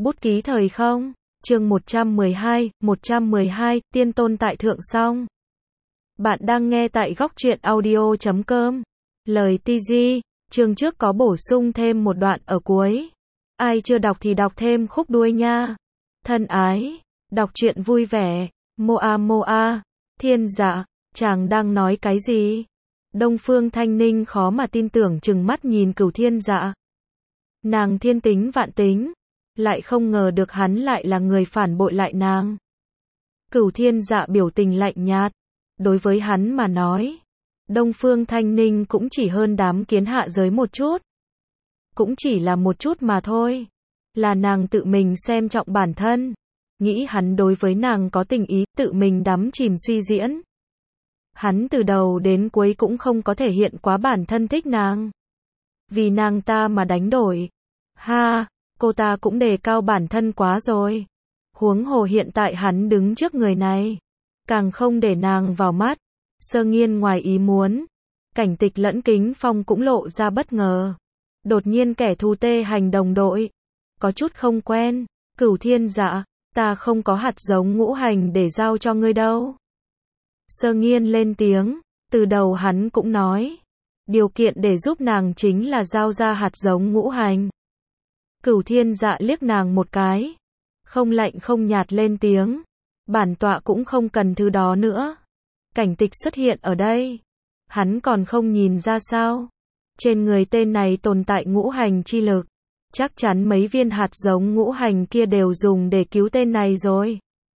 Bút ký thời không, chương 112, tiên tôn tại thượng song. Bạn đang nghe tại góc truyện audio.com. Lời TG, chương trước có bổ sung thêm một đoạn ở cuối. Ai chưa đọc thì đọc thêm khúc đuôi nha. Thân ái, đọc truyện vui vẻ, moa, thiên dạ, chàng đang nói cái gì? Đông Phương Thanh Ninh khó mà tin tưởng trừng mắt nhìn Cửu Thiên Dạ. Nàng thiên tính vạn tính, lại không ngờ được hắn lại là người phản bội lại nàng. Cửu Thiên Dạ biểu tình lạnh nhạt, đối với hắn mà nói, Đông Phương Thanh Ninh cũng chỉ hơn đám kiến hạ giới một chút. Cũng chỉ là một chút mà thôi. Là nàng tự mình xem trọng bản thân, nghĩ hắn đối với nàng có tình ý, tự mình đắm chìm suy diễn. Hắn từ đầu đến cuối cũng không có thể hiện quá bản thân thích nàng. Vì nàng ta mà đánh đổi. Ha, cô ta cũng đề cao bản thân quá rồi. Huống hồ hiện tại hắn đứng trước người này, càng không để nàng vào mắt. Sơ Nghiên ngoài ý muốn, Cảnh Tịch lẫn Kính Phong cũng lộ ra bất ngờ. Đột nhiên kẻ thù tê hành đồng đội, có chút không quen. Cửu Thiên Dạ, ta không có hạt giống ngũ hành để giao cho ngươi đâu. Sơ Nghiên lên tiếng, từ đầu hắn cũng nói, điều kiện để giúp nàng chính là giao ra hạt giống ngũ hành. Cửu Thiên Dạ liếc nàng một cái, không lạnh không nhạt lên tiếng, bản tọa cũng không cần thứ đó nữa. Cảnh Tịch xuất hiện ở đây, hắn còn không nhìn ra sao? Trên người tên này tồn tại ngũ hành chi lực, chắc chắn mấy viên hạt giống ngũ hành kia đều dùng để cứu tên này rồi.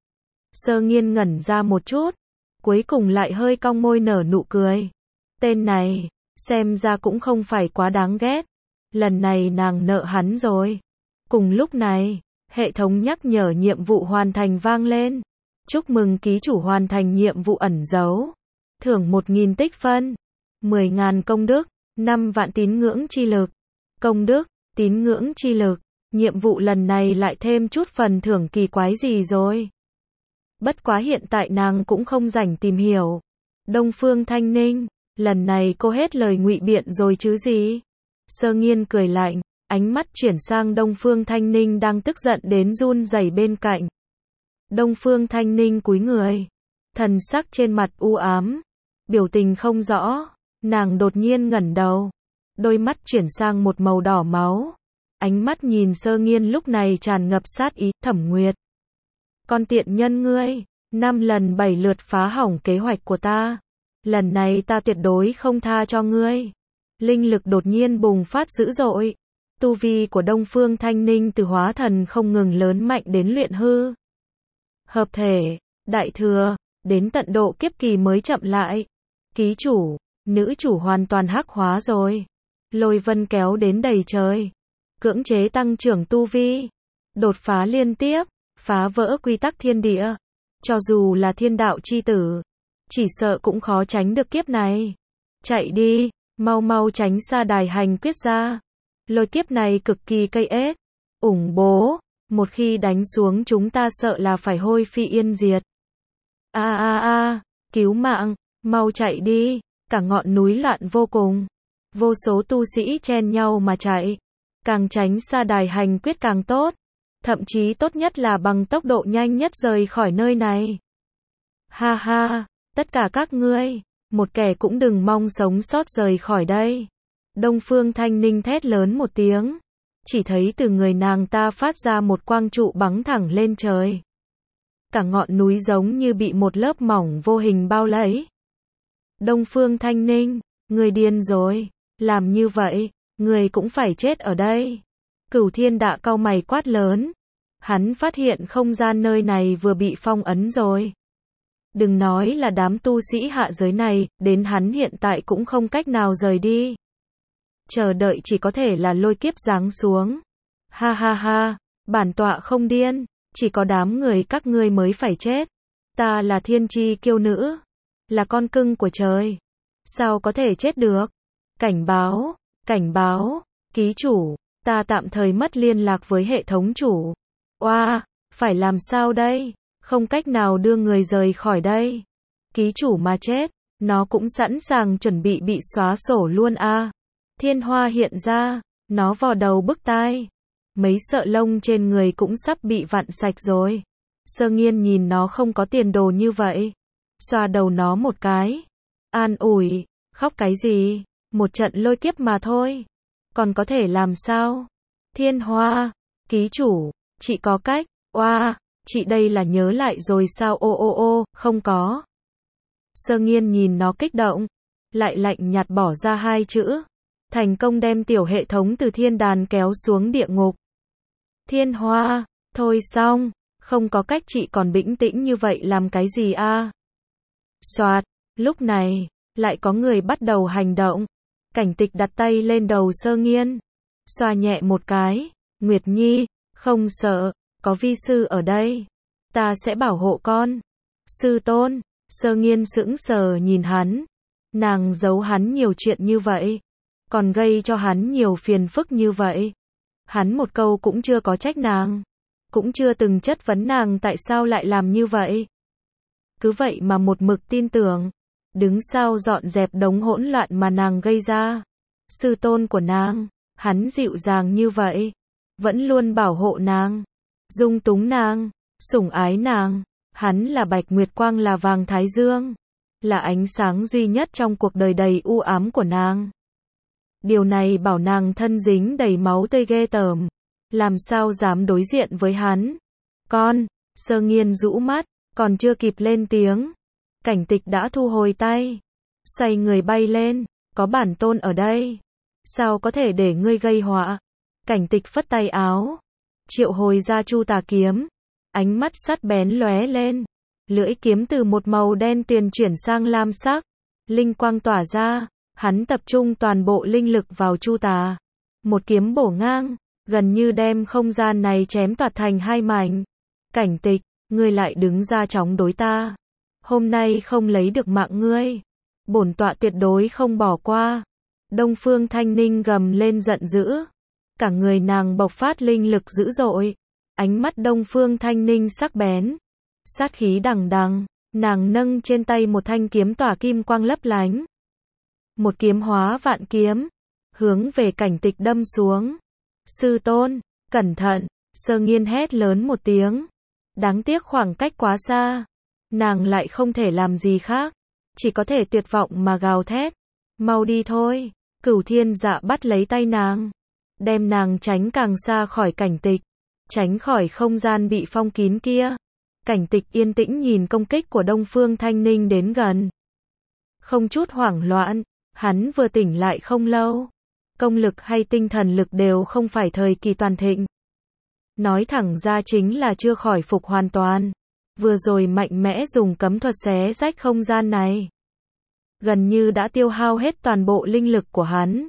Sơ Nghiên ngẩn ra một chút, cuối cùng lại hơi cong môi nở nụ cười. Tên này, xem ra cũng không phải quá đáng ghét. Lần này nàng nợ hắn rồi. Cùng lúc này, hệ thống nhắc nhở nhiệm vụ hoàn thành vang lên. Chúc mừng ký chủ hoàn thành nhiệm vụ ẩn giấu. Thưởng 1000 tích phân, 10.000 công đức, 5 vạn tín ngưỡng chi lực. Công đức, tín ngưỡng chi lực. Nhiệm vụ lần này lại thêm chút phần thưởng kỳ quái gì rồi. Bất quá hiện tại nàng cũng không rảnh tìm hiểu. Đông Phương Thanh Ninh, lần này cô hết lời ngụy biện rồi chứ gì? Sơ Nghiên cười lạnh, ánh mắt chuyển sang Đông Phương Thanh Ninh đang tức giận đến run rẩy bên cạnh. Đông Phương Thanh Ninh cúi người, thần sắc trên mặt u ám, biểu tình không rõ. Nàng đột nhiên ngẩng đầu, đôi mắt chuyển sang một màu đỏ máu. Ánh mắt nhìn Sơ Nghiên lúc này tràn ngập sát ý. Thẩm Nguyệt, con tiện nhân ngươi, 5 lần 7 lượt phá hỏng kế hoạch của ta. Lần này ta tuyệt đối không tha cho ngươi. Linh lực đột nhiên bùng phát dữ dội. Tu vi của Đông Phương Thanh Ninh từ hóa thần không ngừng lớn mạnh đến luyện hư. Hợp thể, đại thừa, đến tận độ kiếp kỳ mới chậm lại. Ký chủ, nữ chủ hoàn toàn hắc hóa rồi. Lôi vân kéo đến đầy trời. Cưỡng chế tăng trưởng tu vi. Đột phá liên tiếp, phá vỡ quy tắc thiên địa. Cho dù là thiên đạo chi tử, chỉ sợ cũng khó tránh được kiếp này. Chạy đi, mau mau tránh xa đài hành quyết ra. Lôi kiếp này cực kỳ cây ếch, ủng bố, một khi đánh xuống chúng ta sợ là phải hôi phi yên diệt. Cứu mạng, mau chạy đi, cả ngọn núi loạn vô cùng. Vô số tu sĩ chen nhau mà chạy, càng tránh xa đài hành quyết càng tốt. Thậm chí tốt nhất là bằng tốc độ nhanh nhất rời khỏi nơi này. Ha ha, tất cả các ngươi, một kẻ cũng đừng mong sống sót rời khỏi đây. Đông Phương Thanh Ninh thét lớn một tiếng, chỉ thấy từ người nàng ta phát ra một quang trụ bắn thẳng lên trời. Cả ngọn núi giống như bị một lớp mỏng vô hình bao lấy. Đông Phương Thanh Ninh, người điên rồi, làm như vậy, người cũng phải chết ở đây. Cửu Thiên Dạ cau mày quát lớn. Hắn phát hiện không gian nơi này vừa bị phong ấn rồi. Đừng nói là đám tu sĩ hạ giới này, đến hắn hiện tại cũng không cách nào rời đi. Chờ đợi chỉ có thể là lôi kiếp giáng xuống. Ha, bản tọa không điên, chỉ có đám người các ngươi mới phải chết. Ta là thiên chi kiêu nữ, là con cưng của trời. Sao có thể chết được? Cảnh báo, ký chủ, ta tạm thời mất liên lạc với hệ thống chủ. Phải làm sao đây? Không cách nào đưa người rời khỏi đây. Ký chủ mà chết, nó cũng sẵn sàng chuẩn bị xóa sổ luôn. Thiên Hoa hiện ra, nó vò đầu bức tai. mấy sợi lông trên người cũng sắp bị vặn sạch rồi. Sơ Nghiên nhìn nó không có tiền đồ như vậy. Xoa đầu nó một cái. An ủi, khóc cái gì, một trận lôi kiếp mà thôi. Còn có thể làm sao? Thiên Hoa, ký chủ, chị có cách, oa, chị đây là nhớ lại rồi sao ô, không có. Sơ Nghiên nhìn nó kích động, lại lạnh nhạt bỏ ra hai chữ. Thành công đem tiểu hệ thống từ thiên đàn kéo xuống địa ngục. Thiên Hoa, thôi xong, không có cách chị còn bĩnh tĩnh như vậy làm cái gì a? Soạt, lúc này, lại có người bắt đầu hành động. Cảnh Tịch đặt tay lên đầu Sơ Nghiên, xoa nhẹ một cái, Nguyệt Nhi, không sợ, có vi sư ở đây. Ta sẽ bảo hộ con. Sư tôn, Sơ Nghiên sững sờ nhìn hắn. Nàng giấu hắn nhiều chuyện như vậy, còn gây cho hắn nhiều phiền phức như vậy. Hắn một câu cũng chưa có trách nàng, cũng chưa từng chất vấn nàng tại sao lại làm như vậy. Cứ vậy mà một mực tin tưởng, đứng sau dọn dẹp đống hỗn loạn mà nàng gây ra. Sư tôn của nàng, hắn dịu dàng như vậy, vẫn luôn bảo hộ nàng, dung túng nàng, sủng ái nàng. Hắn là bạch nguyệt quang, là vàng thái dương, là ánh sáng duy nhất trong cuộc đời đầy u ám của nàng. Điều này bảo nàng thân dính đầy máu tươi ghê tởm, làm sao dám đối diện với hắn. Con, Sơ Nghiên rũ mắt, còn chưa kịp lên tiếng, Cảnh Tịch đã thu hồi tay, xoay người bay lên, có bản tôn ở đây, sao có thể để ngươi gây họa. Cảnh Tịch phất tay áo, triệu hồi ra Chu Tà kiếm, ánh mắt sắc bén lóe lên, lưỡi kiếm từ một màu đen tuyền chuyển sang lam sắc, linh quang tỏa ra, hắn tập trung toàn bộ linh lực vào Chu Tà, một kiếm bổ ngang, gần như đem không gian này chém toạc thành hai mảnh. Cảnh Tịch, ngươi lại đứng ra chống đối ta, hôm nay không lấy được mạng ngươi, bổn tọa tuyệt đối không bỏ qua. Đông Phương Thanh Ninh gầm lên giận dữ, cả người nàng bộc phát linh lực dữ dội, ánh mắt Đông Phương Thanh Ninh sắc bén, sát khí đằng đằng, nàng nâng trên tay một thanh kiếm tỏa kim quang lấp lánh. Một kiếm hóa vạn kiếm, hướng về Cảnh Tịch đâm xuống. Sư tôn, cẩn thận, Sơ Nghiên hét lớn một tiếng. Đáng tiếc khoảng cách quá xa, nàng lại không thể làm gì khác, chỉ có thể tuyệt vọng mà gào thét. Mau đi thôi. Cửu Thiên Dạ bắt lấy tay nàng, đem nàng tránh càng xa khỏi Cảnh Tịch, tránh khỏi không gian bị phong kín kia. Cảnh Tịch yên tĩnh nhìn công kích của Đông Phương Thanh Ninh đến gần, không chút hoảng loạn. Hắn vừa tỉnh lại không lâu, công lực hay tinh thần lực đều không phải thời kỳ toàn thịnh. Nói thẳng ra chính là chưa khỏi phục hoàn toàn. Vừa rồi mạnh mẽ dùng cấm thuật xé rách không gian này, gần như đã tiêu hao hết toàn bộ linh lực của hắn.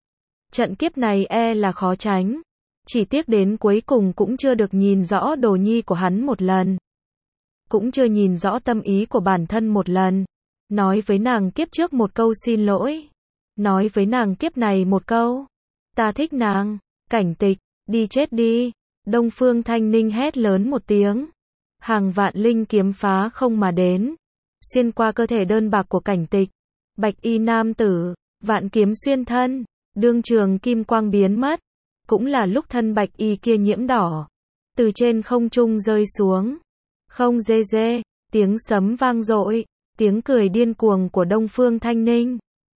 Trận kiếp này là khó tránh, chỉ tiếc đến cuối cùng cũng chưa được nhìn rõ đồ nhi của hắn một lần, cũng chưa nhìn rõ tâm ý của bản thân một lần. Nói với nàng kiếp trước một câu xin lỗi, nói với nàng kiếp này một câu, ta thích nàng. Cảnh Tịch, đi chết đi. Đông Phương Thanh Ninh hét lớn một tiếng, hàng vạn linh kiếm phá không mà đến, xuyên qua cơ thể đơn bạc của Cảnh Tịch. Bạch y nam tử, vạn kiếm xuyên thân, đương trường kim quang biến mất, cũng là lúc thân bạch y kia nhiễm đỏ, từ trên không trung rơi xuống. Không dê dê, tiếng sấm vang dội, tiếng cười điên cuồng của Đông Phương Thanh Ninh.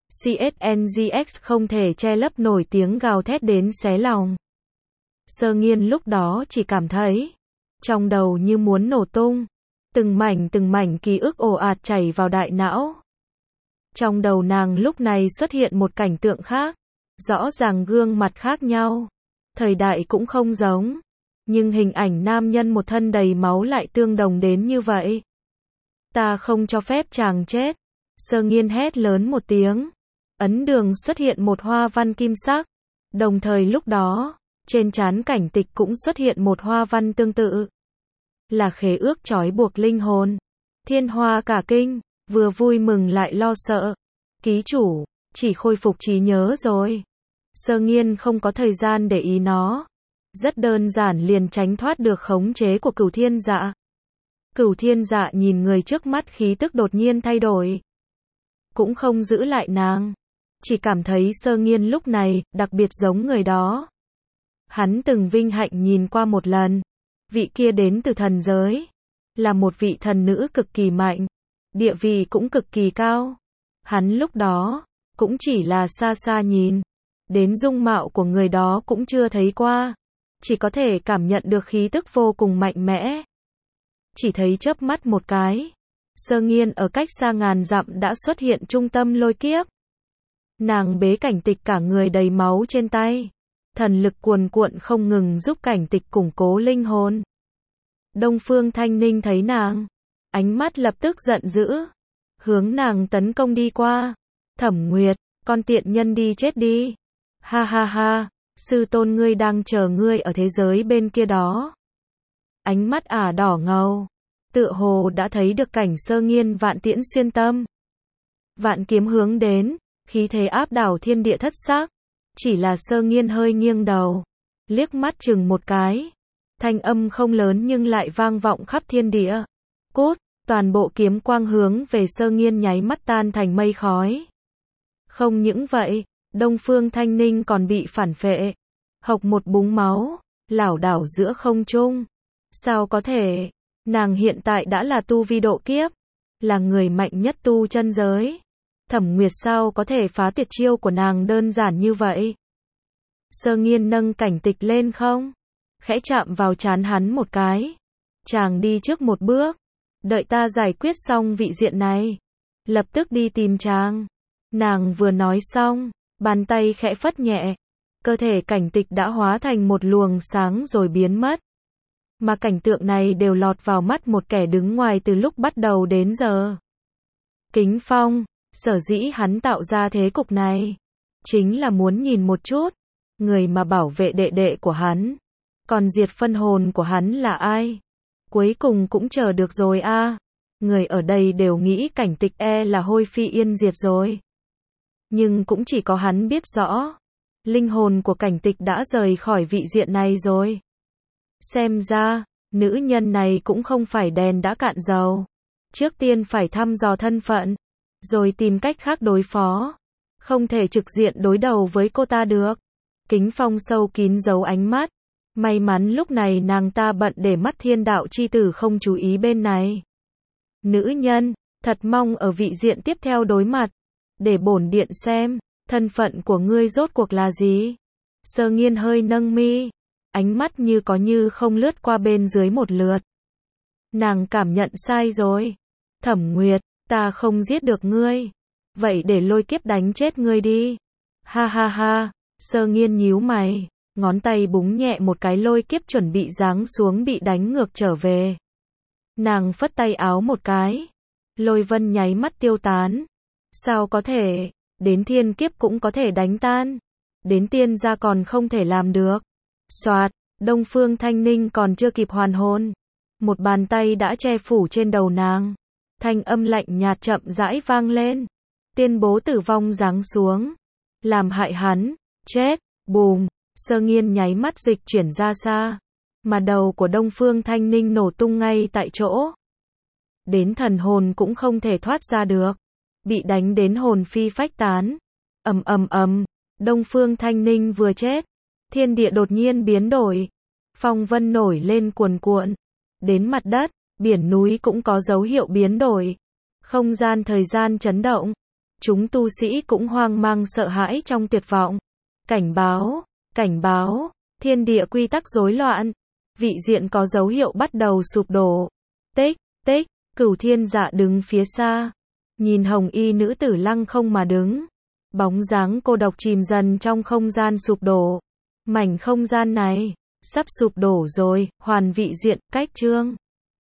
CSNGX không thể che lấp nổi tiếng gào thét đến xé lòng. Sơ Nghiên lúc đó chỉ cảm thấy trong đầu như muốn nổ tung, từng mảnh ký ức ồ ạt chảy vào đại não. Trong đầu nàng lúc này xuất hiện một cảnh tượng khác, rõ ràng gương mặt khác nhau, thời đại cũng không giống, nhưng hình ảnh nam nhân một thân đầy máu lại tương đồng đến như vậy. Ta không cho phép chàng chết. Sơ Nghiên hét lớn một tiếng, ấn đường xuất hiện một hoa văn kim sắc, đồng thời lúc đó, trên trán Cảnh Tịch cũng xuất hiện một hoa văn tương tự, là khế ước trói buộc linh hồn. Thiên Hoa cả kinh, vừa vui mừng lại lo sợ. Ký chủ, chỉ khôi phục trí nhớ rồi. Sơ Nghiên không có thời gian để ý nó, rất đơn giản liền tránh thoát được khống chế của Cửu Thiên Dạ. Cửu Thiên Dạ nhìn người trước mắt khí tức đột nhiên thay đổi, cũng không giữ lại nàng, chỉ cảm thấy Sơ Nghiên lúc này đặc biệt giống người đó. Hắn từng vinh hạnh nhìn qua một lần. Vị kia đến từ thần giới. Là một vị thần nữ cực kỳ mạnh. Địa vị cũng cực kỳ cao. Hắn lúc đó, cũng chỉ là xa xa nhìn. Đến dung mạo của người đó cũng chưa thấy qua. Chỉ có thể cảm nhận được khí tức vô cùng mạnh mẽ. Chỉ thấy chớp mắt một cái. Sơ Nghiên ở cách xa ngàn dặm đã xuất hiện trung tâm lôi kiếp. Nàng bế Cảnh Tịch cả người đầy máu trên tay. Thần lực cuồn cuộn không ngừng giúp Cảnh Tịch củng cố linh hồn. Đông Phương Thanh Ninh thấy nàng. Ánh mắt lập tức giận dữ. Hướng nàng tấn công đi qua. Thẩm Nguyệt, con tiện nhân đi chết đi. Ha ha ha, sư tôn ngươi đang chờ ngươi ở thế giới bên kia đó. Ánh mắt ả đỏ ngầu. Tựa hồ đã thấy được cảnh Sơ Nghiên vạn tiễn xuyên tâm. Vạn kiếm hướng đến, khí thế áp đảo thiên địa thất sắc. Chỉ là Sơ Nghiên hơi nghiêng đầu. Liếc mắt chừng một cái. Thanh âm không lớn nhưng lại vang vọng khắp thiên địa. Cút, toàn bộ kiếm quang hướng về Sơ Nghiên nháy mắt tan thành mây khói. Không những vậy, Đông Phương Thanh Ninh còn bị phản phệ. Hộc một búng máu, lảo đảo giữa không trung. Sao có thể? Nàng hiện tại đã là tu vi độ kiếp. Là người mạnh nhất tu chân giới. Thẩm Nguyệt sao có thể phá tuyệt chiêu của nàng đơn giản như vậy? Sơ Nghiên nâng Cảnh Tịch lên không? Khẽ chạm vào trán hắn một cái. Chàng đi trước một bước. Đợi ta giải quyết xong vị diện này. Lập tức đi tìm chàng. Nàng vừa nói xong, bàn tay khẽ phất nhẹ. Cơ thể Cảnh Tịch đã hóa thành một luồng sáng rồi biến mất. Mà cảnh tượng này đều lọt vào mắt một kẻ đứng ngoài từ lúc bắt đầu đến giờ. Kính Phong, sở dĩ hắn tạo ra thế cục này, chính là muốn nhìn một chút, người mà bảo vệ đệ đệ của hắn, còn diệt phân hồn của hắn là ai? Cuối cùng cũng chờ được rồi a. Người ở đây đều nghĩ Cảnh Tịch là hôi phi yên diệt rồi. Nhưng cũng chỉ có hắn biết rõ, linh hồn của Cảnh Tịch đã rời khỏi vị diện này rồi. Xem ra, nữ nhân này cũng không phải đèn đã cạn dầu. Trước tiên phải thăm dò thân phận, rồi tìm cách khác đối phó. Không thể trực diện đối đầu với cô ta được. Kính Phong sâu kín giấu ánh mắt. May mắn lúc này nàng ta bận để mắt thiên đạo chi tử không chú ý bên này. Nữ nhân, thật mong ở vị diện tiếp theo đối mặt. Để bổn điện xem, thân phận của ngươi rốt cuộc là gì? Sơ Nghiên hơi nâng mi. Ánh mắt như có như không lướt qua bên dưới một lượt. Nàng cảm nhận sai rồi. Thẩm Nguyệt, ta không giết được ngươi. Vậy để lôi kiếp đánh chết ngươi đi. Ha ha ha, Sơ Nghiên nhíu mày. Ngón tay búng nhẹ một cái lôi kiếp chuẩn bị giáng xuống bị đánh ngược trở về. Nàng phất tay áo một cái. Lôi vân nháy mắt tiêu tán. Sao có thể, đến thiên kiếp cũng có thể đánh tan. Đến tiên gia còn không thể làm được. Soạt, Đông Phương Thanh Ninh còn chưa kịp hoàn hồn. Một bàn tay đã che phủ trên đầu nàng. Thanh âm lạnh nhạt chậm rãi vang lên. Tuyên bố tử vong giáng xuống. Làm hại hắn, chết, bùm. Sơ Nghiên nháy mắt dịch chuyển ra xa. Mà đầu của Đông Phương Thanh Ninh nổ tung ngay tại chỗ. Đến thần hồn cũng không thể thoát ra được. Bị đánh đến hồn phi phách tán. Ầm ầm ầm, Đông Phương Thanh Ninh vừa chết. Thiên địa đột nhiên biến đổi. Phong vân nổi lên cuồn cuộn. Đến mặt đất, biển núi cũng có dấu hiệu biến đổi. Không gian thời gian chấn động. Chúng tu sĩ cũng hoang mang sợ hãi trong tuyệt vọng. Cảnh báo, thiên địa quy tắc rối loạn. Vị diện có dấu hiệu bắt đầu sụp đổ. Tích, Cửu Thiên Dạ đứng phía xa. Nhìn hồng y nữ tử lăng không mà đứng. Bóng dáng cô độc chìm dần trong không gian sụp đổ. Mảnh không gian này, sắp sụp đổ rồi, hoàn vị diện, cách chương.